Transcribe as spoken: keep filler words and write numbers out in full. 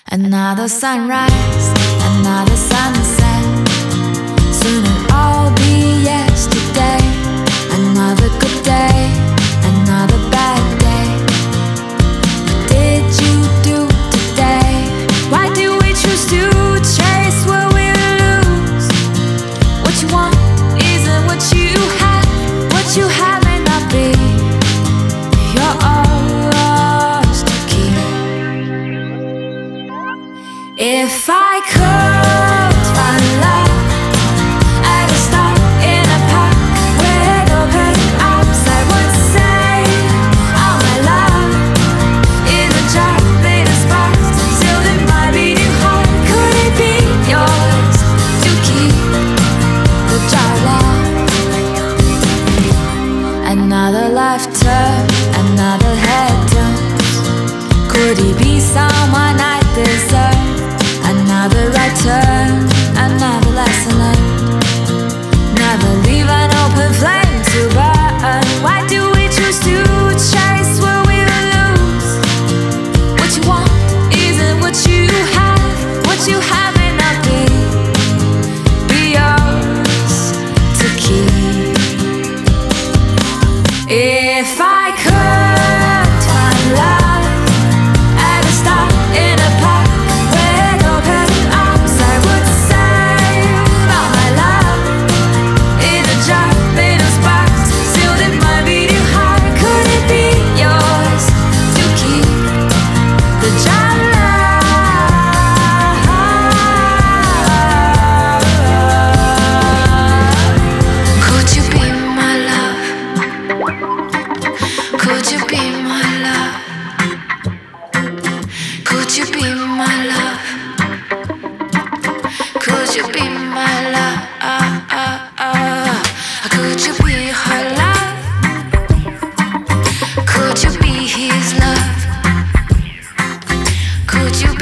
Another sunrise, another sunset. Soon it'll all be yesterday. Another good day, another bad day. What did you do today? Why do we choose to chase what we lose? What you want isn't what you have. What you have may not be yours to keep. If I could find love at a stop in a park with open arms, I would say all my love in a jar made of sparks, sealed in my beating heart. Could it be yours to keep? The jar locked. Another life turn, another head turns. Could he be someone I deserve? Another right turn, another lesson learned. Never leave an open flame to burn. Why do we choose to chase what we lose? What you want isn't what you have. What you have may not be be yours to keep. If I could find love at a stop in a park with open arms, I would save all my love in a jar made of sparks, sealed in my beating heart. Could it be yours to keep? The jar locked. Could you be my love? Could you be my love? Could you be my love? Could you be my love? Could you be her love? Could you be his love? Could you